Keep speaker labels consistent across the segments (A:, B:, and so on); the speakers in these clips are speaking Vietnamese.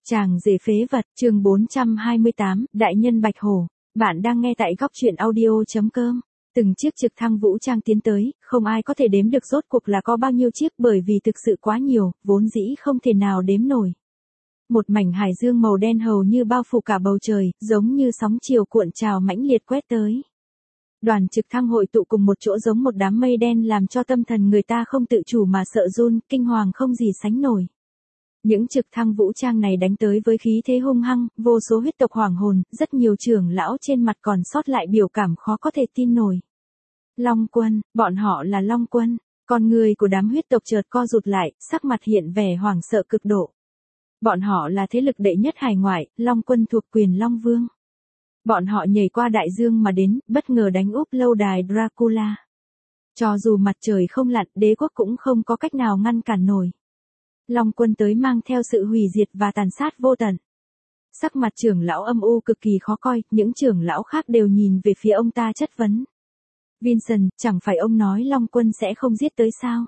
A: Chàng rể phế vật, chương 428, Đại nhân Bạch Hổ. Bạn đang nghe tại góc truyện audio.com. Từng chiếc trực thăng vũ trang tiến tới, không ai có thể đếm được rốt cuộc là có bao nhiêu chiếc bởi vì thực sự quá nhiều, vốn dĩ không thể nào đếm nổi. Một mảnh hải dương màu đen hầu như bao phủ cả bầu trời, giống như sóng chiều cuộn trào mãnh liệt quét tới. Đoàn trực thăng hội tụ cùng một chỗ giống một đám mây đen làm cho tâm thần người ta không tự chủ mà sợ run, kinh hoàng không gì sánh nổi. Những trực thăng vũ trang này đánh tới với khí thế hung hăng, vô số huyết tộc hoảng hồn, rất nhiều trưởng lão trên mặt còn sót lại biểu cảm khó có thể tin nổi. Long quân, bọn họ là Long quân, con người của đám huyết tộc chợt co rụt lại, sắc mặt hiện vẻ hoảng sợ cực độ. Bọn họ là thế lực đệ nhất hải ngoại, Long quân thuộc quyền Long Vương. Bọn họ nhảy qua đại dương mà đến, bất ngờ đánh úp lâu đài Dracula. Cho dù mặt trời không lặn, đế quốc cũng không có cách nào ngăn cản nổi. Long quân tới mang theo sự hủy diệt và tàn sát vô tận. Sắc mặt trưởng lão âm u cực kỳ khó coi, những trưởng lão khác đều nhìn về phía ông ta chất vấn. Vincent, chẳng phải ông nói Long quân sẽ không giết tới sao?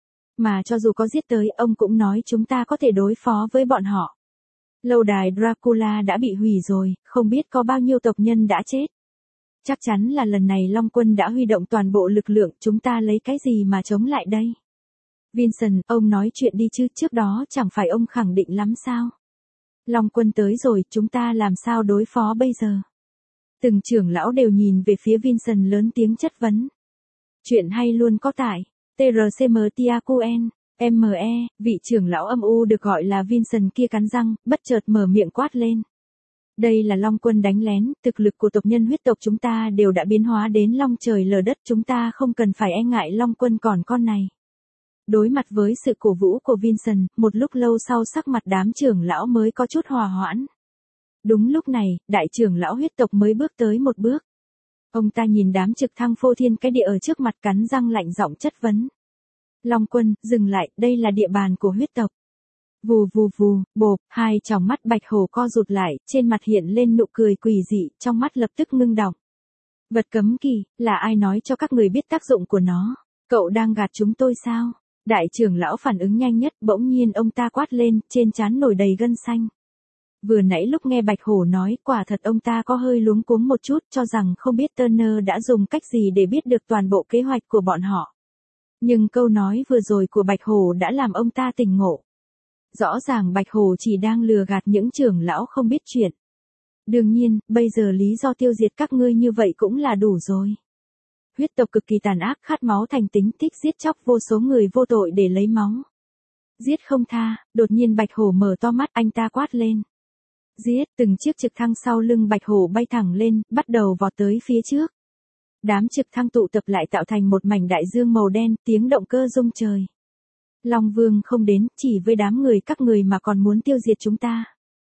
A: Mà cho dù có giết tới, ông cũng nói chúng ta có thể đối phó với bọn họ. Lâu đài Dracula đã bị hủy rồi, không biết có bao nhiêu tộc nhân đã chết. Chắc chắn là lần này Long quân đã huy động toàn bộ lực lượng, chúng ta lấy cái gì mà chống lại đây? Vincent, ông nói chuyện đi chứ, trước đó chẳng phải ông khẳng định lắm sao? Long quân tới rồi, chúng ta làm sao đối phó bây giờ? Từng trưởng lão đều nhìn về phía Vincent lớn tiếng chất vấn. Chuyện hay luôn có tại TRCM Tiaquen, ME, vị trưởng lão âm u được gọi là Vincent kia cắn răng, bất chợt mở miệng quát lên. Đây là Long quân đánh lén, thực lực của tộc nhân huyết tộc chúng ta đều đã biến hóa đến long trời lở đất, chúng ta không cần phải e ngại Long quân còn con này. Đối mặt với sự cổ vũ của Vincent, một lúc lâu sau sắc mặt đám trưởng lão mới có chút hòa hoãn. Đúng lúc này, đại trưởng lão huyết tộc mới bước tới một bước. Ông ta nhìn đám trực thăng phô thiên cái địa ở trước mặt cắn răng lạnh giọng chất vấn. Long quân, dừng lại, đây là địa bàn của huyết tộc. Vù vù vù, bộp, hai tròng mắt Bạch Hổ co rụt lại, trên mặt hiện lên nụ cười quỷ dị, trong mắt lập tức ngưng đọng. Vật cấm kỵ, là ai nói cho các người biết tác dụng của nó? Cậu đang gạt chúng tôi sao? Đại trưởng lão phản ứng nhanh nhất, bỗng nhiên ông ta quát lên, trên trán nổi đầy gân xanh. Vừa nãy lúc nghe Bạch Hổ nói, quả thật ông ta có hơi luống cuống một chút, cho rằng không biết Turner đã dùng cách gì để biết được toàn bộ kế hoạch của bọn họ. Nhưng câu nói vừa rồi của Bạch Hổ đã làm ông ta tỉnh ngộ. Rõ ràng Bạch Hổ chỉ đang lừa gạt những trưởng lão không biết chuyện. Đương nhiên, bây giờ lý do tiêu diệt các ngươi như vậy cũng là đủ rồi. Huyết tộc cực kỳ tàn ác, khát máu thành tính, thích giết chóc vô số người vô tội để lấy máu. Giết không tha, đột nhiên Bạch Hổ mở to mắt, anh ta quát lên. Giết, từng chiếc trực thăng sau lưng Bạch Hổ bay thẳng lên, bắt đầu vọt tới phía trước. Đám trực thăng tụ tập lại tạo thành một mảnh đại dương màu đen, tiếng động cơ rung trời. Long Vương không đến, chỉ với đám người các người mà còn muốn tiêu diệt chúng ta.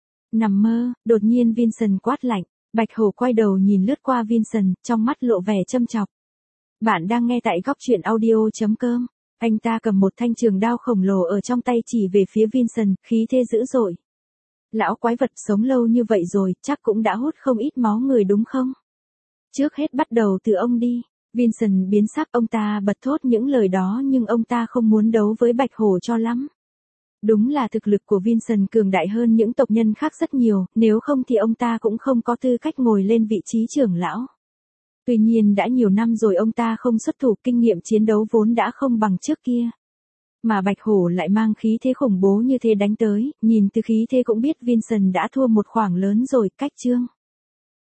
A: Nằm mơ, đột nhiên Vincent quát lạnh, Bạch Hổ quay đầu nhìn lướt qua Vincent, trong mắt lộ vẻ châm chọc. Bạn đang nghe tại góc truyện audio.com. Anh ta cầm một thanh trường đao khổng lồ ở trong tay chỉ về phía Vincent, khí thế dữ dội. Lão quái vật sống lâu như vậy rồi, chắc cũng đã hút không ít máu người đúng không? Trước hết bắt đầu từ ông đi. Vincent biến sắc, ông ta bật thốt những lời đó nhưng ông ta không muốn đấu với Bạch Hổ cho lắm. Đúng là thực lực của Vincent cường đại hơn những tộc nhân khác rất nhiều, nếu không thì ông ta cũng không có tư cách ngồi lên vị trí trưởng lão. Tuy nhiên đã nhiều năm rồi ông ta không xuất thủ, kinh nghiệm chiến đấu vốn đã không bằng trước kia. Mà Bạch Hổ lại mang khí thế khủng bố như thế đánh tới, nhìn từ khí thế cũng biết Vincent đã thua một khoảng lớn rồi, cách chương.